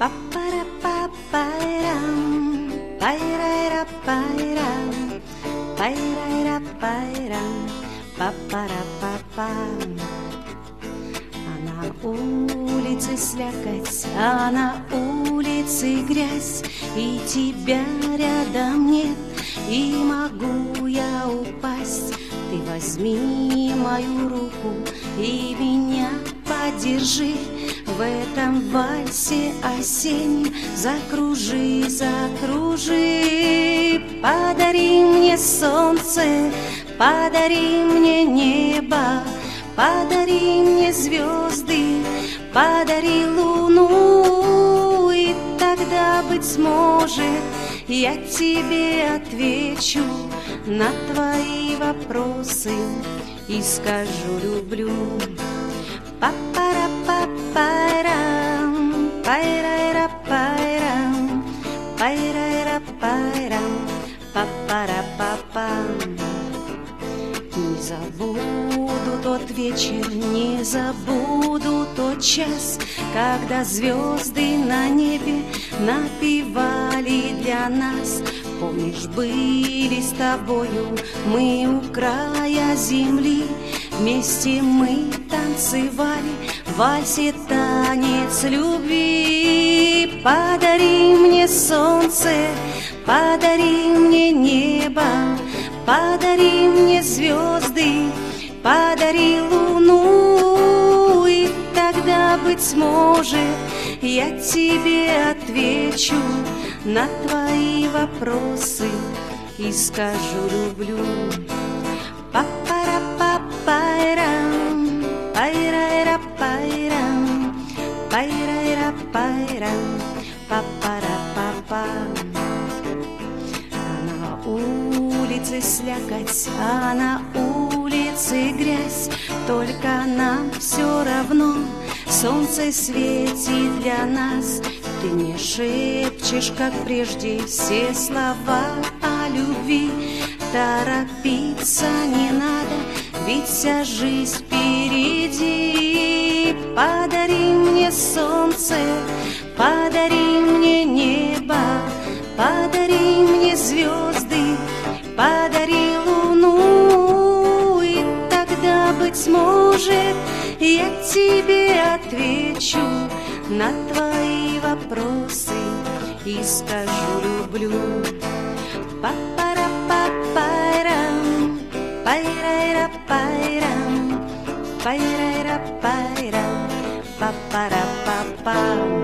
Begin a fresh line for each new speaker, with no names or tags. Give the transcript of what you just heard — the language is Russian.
Па-пара-па-пайрам, пайрайра-пайрам, пайрайра-пайрам, па-пара-па-пам. А на улице слякоть, а на улице грязь, и тебя рядом нет, и могу я упасть. Ты возьми мою руку и меня подержи, в этом вальсе осеннем закружи, закружи. Подари мне солнце, подари мне небо, подари мне звезды, подари луну, и тогда, быть может, я тебе отвечу на твои вопросы и скажу люблю. Па-пара-па-пайрам, пайрайра-пайрам, пайрайра-пайрам, па-пара-па-пам. Не забуду тот вечер, не забуду тот час, когда звезды на небе напевали для нас. Помнишь, были с тобою мы у края земли, вместе мы танцевали в вальсе танец любви. Подари мне солнце, подари мне небо, подари мне звезды, подари луну, и тогда, быть может, я тебе отвечу на твои вопросы и скажу люблю. Па-пара-па-пайрам, пайрайра-пайрам, пайрайра-пайрам, па-пара-па-пам. А на улице слякоть, а на улице грязь, только нам все равно, солнце светит для нас. Ты мне шепчешь, как прежде, все слова о любви. Торопиться не надо, ведь вся жизнь впереди. Подари мне солнце, подари мне небо, подари мне звезды, подари луну, и тогда, быть может, я тебе отвечу на твои вопросы и скажу люблю. Па-пара-па-пайрам, пайрайра-пайрам, пайрайра-пайрам, па-пара-па-пам.